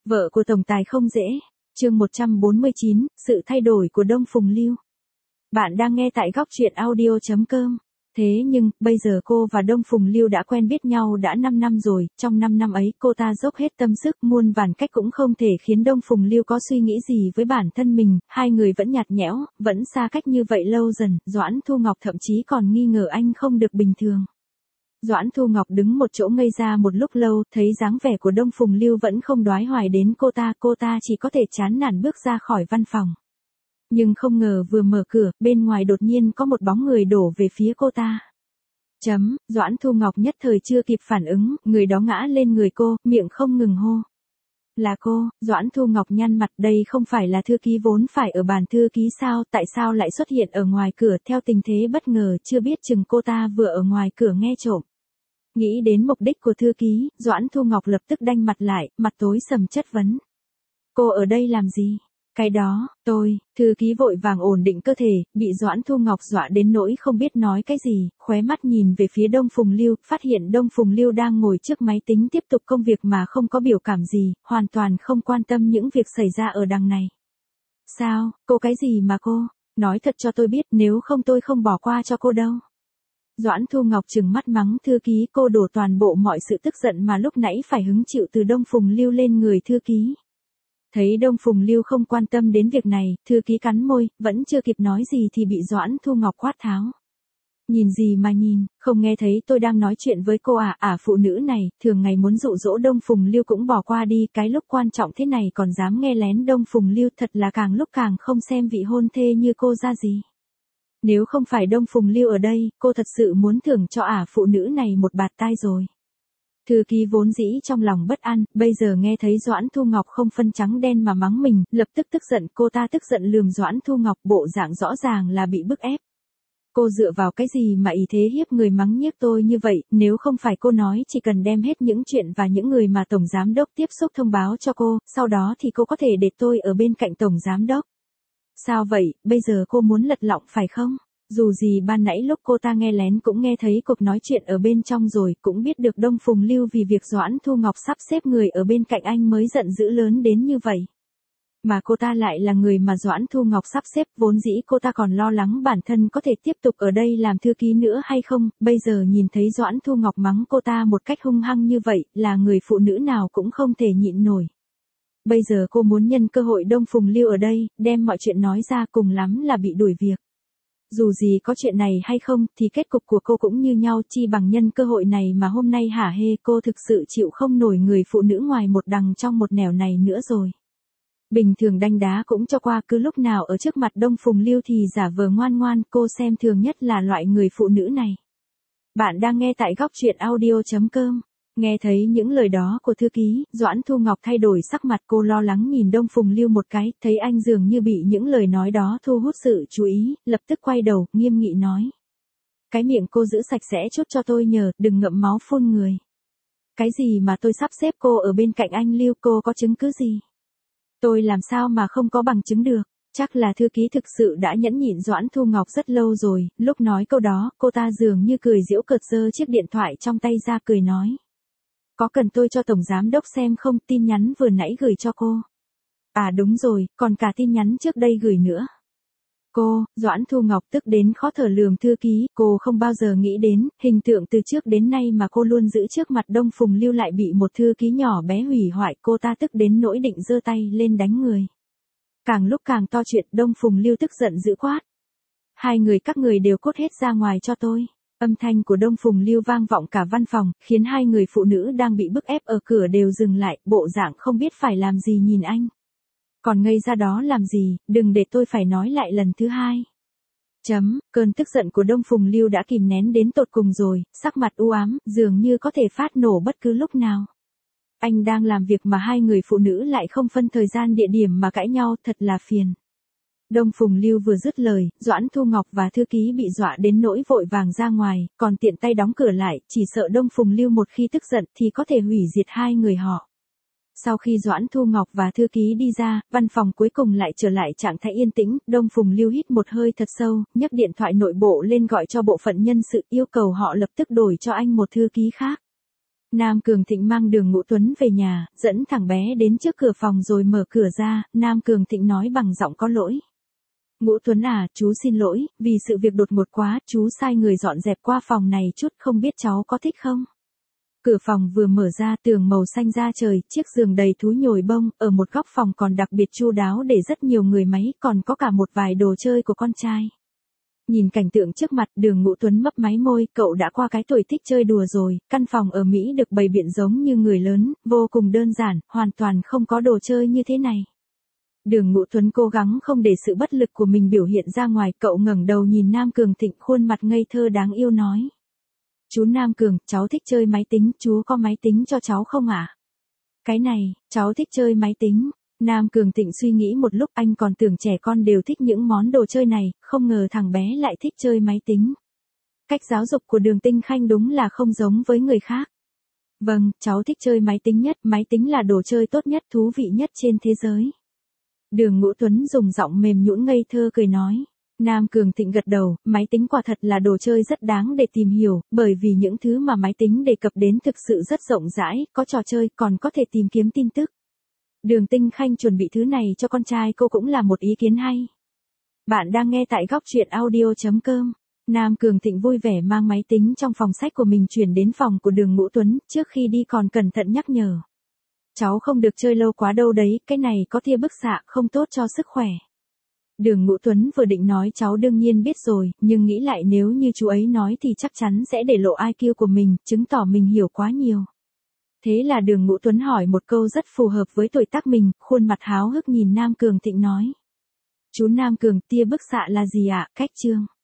Vợ của tổng tài không dễ. Chương 149, sự thay đổi của Đông Phùng Lưu. Bạn đang nghe tại góc truyện audio.com. Thế nhưng, bây giờ cô và Đông Phùng Lưu đã quen biết nhau đã 5 năm rồi, trong 5 năm ấy cô ta dốc hết tâm sức muôn vàn cách cũng không thể khiến Đông Phùng Lưu có suy nghĩ gì với bản thân mình, hai người vẫn nhạt nhẽo, vẫn xa cách như vậy lâu dần, Doãn Thu Ngọc thậm chí còn nghi ngờ anh không được bình thường. Doãn Thu Ngọc đứng một chỗ ngây ra một lúc lâu, thấy dáng vẻ của Đông Phùng Lưu vẫn không đoái hoài đến cô ta chỉ có thể chán nản bước ra khỏi văn phòng. Nhưng không ngờ vừa mở cửa, bên ngoài đột nhiên có một bóng người đổ về phía cô ta. Doãn Thu Ngọc nhất thời chưa kịp phản ứng, người đó ngã lên người cô, miệng không ngừng hô. Là cô. Doãn Thu Ngọc nhăn mặt, đây không phải là thư ký vốn phải ở bàn thư ký sao, tại sao lại xuất hiện ở ngoài cửa theo tình thế bất ngờ, chưa biết chừng cô ta vừa ở ngoài cửa nghe trộm. Nghĩ đến mục đích của thư ký, Doãn Thu Ngọc lập tức đanh mặt lại, mặt tối sầm chất vấn. Cô ở đây làm gì? Cái đó, thư ký vội vàng ổn định cơ thể, bị Doãn Thu Ngọc dọa đến nỗi không biết nói cái gì, khóe mắt nhìn về phía Đông Phùng Lưu, phát hiện Đông Phùng Lưu đang ngồi trước máy tính tiếp tục công việc mà không có biểu cảm gì, hoàn toàn không quan tâm những việc xảy ra ở đằng này. Sao, cô cái gì mà cô? Nói thật cho tôi biết, nếu không tôi không bỏ qua cho cô đâu. Doãn Thu Ngọc trừng mắt mắng thư ký, cô đổ toàn bộ mọi sự tức giận mà lúc nãy phải hứng chịu từ Đông Phùng Lưu lên người thư ký. Thấy Đông Phùng Lưu không quan tâm đến việc này, thư ký cắn môi, vẫn chưa kịp nói gì thì bị Doãn Thu Ngọc quát tháo. Nhìn gì mà nhìn, không nghe thấy tôi đang nói chuyện với cô à, phụ nữ này, thường ngày muốn dụ dỗ Đông Phùng Lưu cũng bỏ qua đi, cái lúc quan trọng thế này còn dám nghe lén Đông Phùng Lưu, thật là càng lúc càng không xem vị hôn thê như cô ra gì. Nếu không phải Đông Phùng Lưu ở đây, cô thật sự muốn thưởng cho phụ nữ này một bạt tai rồi. Thư ký vốn dĩ trong lòng bất an, bây giờ nghe thấy Doãn Thu Ngọc không phân trắng đen mà mắng mình, lập tức tức giận, cô ta tức giận lườm Doãn Thu Ngọc, bộ dạng rõ ràng là bị bức ép. Cô dựa vào cái gì mà ý thế hiếp người mắng nhiếc tôi như vậy, nếu không phải cô nói chỉ cần đem hết những chuyện và những người mà Tổng Giám Đốc tiếp xúc thông báo cho cô, sau đó thì cô có thể để tôi ở bên cạnh Tổng Giám Đốc. Sao vậy, bây giờ cô muốn lật lọng phải không? Dù gì ban nãy lúc cô ta nghe lén cũng nghe thấy cuộc nói chuyện ở bên trong rồi, cũng biết được Đông Phùng Lưu vì việc Doãn Thu Ngọc sắp xếp người ở bên cạnh anh mới giận dữ lớn đến như vậy. Mà cô ta lại là người mà Doãn Thu Ngọc sắp xếp, vốn dĩ cô ta còn lo lắng bản thân có thể tiếp tục ở đây làm thư ký nữa hay không, bây giờ nhìn thấy Doãn Thu Ngọc mắng cô ta một cách hung hăng như vậy, là người phụ nữ nào cũng không thể nhịn nổi. Bây giờ cô muốn nhân cơ hội Đông Phùng Lưu ở đây, đem mọi chuyện nói ra, cùng lắm là bị đuổi việc. Dù gì có chuyện này hay không, thì kết cục của cô cũng như nhau, chi bằng nhân cơ hội này mà hôm nay hả hê, cô thực sự chịu không nổi người phụ nữ ngoài một đằng trong một nẻo này nữa rồi. Bình thường đanh đá cũng cho qua, cứ lúc nào ở trước mặt Đông Phùng Lưu thì giả vờ ngoan ngoan, cô xem thường nhất là loại người phụ nữ này. Bạn đang nghe tại góc truyện audio.com. Nghe thấy những lời đó của thư ký, Doãn Thu Ngọc thay đổi sắc mặt, cô lo lắng nhìn Đông Phùng Lưu một cái, thấy anh dường như bị những lời nói đó thu hút sự chú ý, lập tức quay đầu, nghiêm nghị nói. Cái miệng cô giữ sạch sẽ chút cho tôi nhờ, đừng ngậm máu phun người. Cái gì mà tôi sắp xếp cô ở bên cạnh anh Lưu, cô có chứng cứ gì? Tôi làm sao mà không có bằng chứng được? Chắc là thư ký thực sự đã nhẫn nhịn Doãn Thu Ngọc rất lâu rồi, lúc nói câu đó, cô ta dường như cười giễu cợt giơ chiếc điện thoại trong tay ra cười nói. Có cần tôi cho Tổng Giám Đốc xem không, tin nhắn vừa nãy gửi cho cô. À đúng rồi, còn cả tin nhắn trước đây gửi nữa. Doãn Thu Ngọc tức đến khó thở lườm thư ký, cô không bao giờ nghĩ đến, hình tượng từ trước đến nay mà cô luôn giữ trước mặt Đông Phùng Lưu lại bị một thư ký nhỏ bé hủy hoại, cô ta tức đến nỗi định giơ tay lên đánh người. Càng lúc càng to chuyện, Đông Phùng Lưu tức giận dữ quát. Hai người các người đều cút hết ra ngoài cho tôi. Âm thanh của Đông Phùng Lưu vang vọng cả văn phòng, khiến hai người phụ nữ đang bị bức ép ở cửa đều dừng lại, bộ dạng không biết phải làm gì nhìn anh. Còn ngây ra đó làm gì, đừng để tôi phải nói lại lần thứ hai. Cơn tức giận của Đông Phùng Lưu đã kìm nén đến tột cùng rồi, sắc mặt u ám, dường như có thể phát nổ bất cứ lúc nào. Anh đang làm việc mà hai người phụ nữ lại không phân thời gian địa điểm mà cãi nhau, thật là phiền. Đông Phùng Lưu vừa dứt lời, Doãn Thu Ngọc và thư ký bị dọa đến nỗi vội vàng ra ngoài, còn tiện tay đóng cửa lại, chỉ sợ Đông Phùng Lưu một khi tức giận thì có thể hủy diệt hai người họ. Sau khi Doãn Thu Ngọc và thư ký đi ra, văn phòng cuối cùng lại trở lại trạng thái yên tĩnh, Đông Phùng Lưu hít một hơi thật sâu, nhấc điện thoại nội bộ lên gọi cho bộ phận nhân sự, yêu cầu họ lập tức đổi cho anh một thư ký khác. Nam Cường Thịnh mang Đường Ngũ Tuấn về nhà, dẫn thằng bé đến trước cửa phòng rồi mở cửa ra, Nam Cường Thịnh nói bằng giọng có lỗi. Ngũ Tuấn à, chú xin lỗi, vì sự việc đột ngột quá, chú sai người dọn dẹp qua phòng này chút, không biết cháu có thích không? Cửa phòng vừa mở ra, tường màu xanh da trời, chiếc giường đầy thú nhồi bông, ở một góc phòng còn đặc biệt chu đáo để rất nhiều người máy, còn có cả một vài đồ chơi của con trai. Nhìn cảnh tượng trước mặt, Đường Ngũ Tuấn mấp máy môi, cậu đã qua cái tuổi thích chơi đùa rồi, căn phòng ở Mỹ được bày biện giống như người lớn, vô cùng đơn giản, hoàn toàn không có đồ chơi như thế này. Đường Ngũ Tuấn cố gắng không để sự bất lực của mình biểu hiện ra ngoài, cậu ngẩng đầu nhìn Nam Cường Thịnh, khuôn mặt ngây thơ đáng yêu nói. Chú Nam Cường, cháu thích chơi máy tính, chú có máy tính cho cháu không ạ? Cái này, cháu thích chơi máy tính. Nam Cường Thịnh suy nghĩ một lúc, anh còn tưởng trẻ con đều thích những món đồ chơi này, không ngờ thằng bé lại thích chơi máy tính. Cách giáo dục của Đường Tinh Khanh đúng là không giống với người khác. Vâng, cháu thích chơi máy tính nhất, máy tính là đồ chơi tốt nhất, thú vị nhất trên thế giới. Đường Ngũ Tuấn dùng giọng mềm nhũn ngây thơ cười nói. Nam Cường Thịnh gật đầu, máy tính quả thật là đồ chơi rất đáng để tìm hiểu, bởi vì những thứ mà máy tính đề cập đến thực sự rất rộng rãi, có trò chơi, còn có thể tìm kiếm tin tức. Đường Tinh Khanh chuẩn bị thứ này cho con trai cô cũng là một ý kiến hay. Bạn đang nghe tại góc truyện audio.com. Nam Cường Thịnh vui vẻ mang máy tính trong phòng sách của mình chuyển đến phòng của Đường Ngũ Tuấn, trước khi đi còn cẩn thận nhắc nhở. Cháu không được chơi lâu quá đâu đấy, cái này có tia bức xạ, không tốt cho sức khỏe. Đường Ngũ Tuấn vừa định nói cháu đương nhiên biết rồi, nhưng nghĩ lại nếu như chú ấy nói thì chắc chắn sẽ để lộ IQ của mình, chứng tỏ mình hiểu quá nhiều. Thế là Đường Ngũ Tuấn hỏi một câu rất phù hợp với tuổi tác mình, khuôn mặt háo hức nhìn Nam Cường Thịnh nói. Chú Nam Cường, tia bức xạ là gì ạ? Cách chương.